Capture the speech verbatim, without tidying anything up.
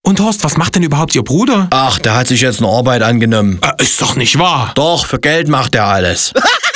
Und Horst, was macht denn überhaupt Ihr Bruder? Ach, der hat sich jetzt eine Arbeit angenommen. Äh, ist doch nicht wahr. Doch, für Geld macht er alles.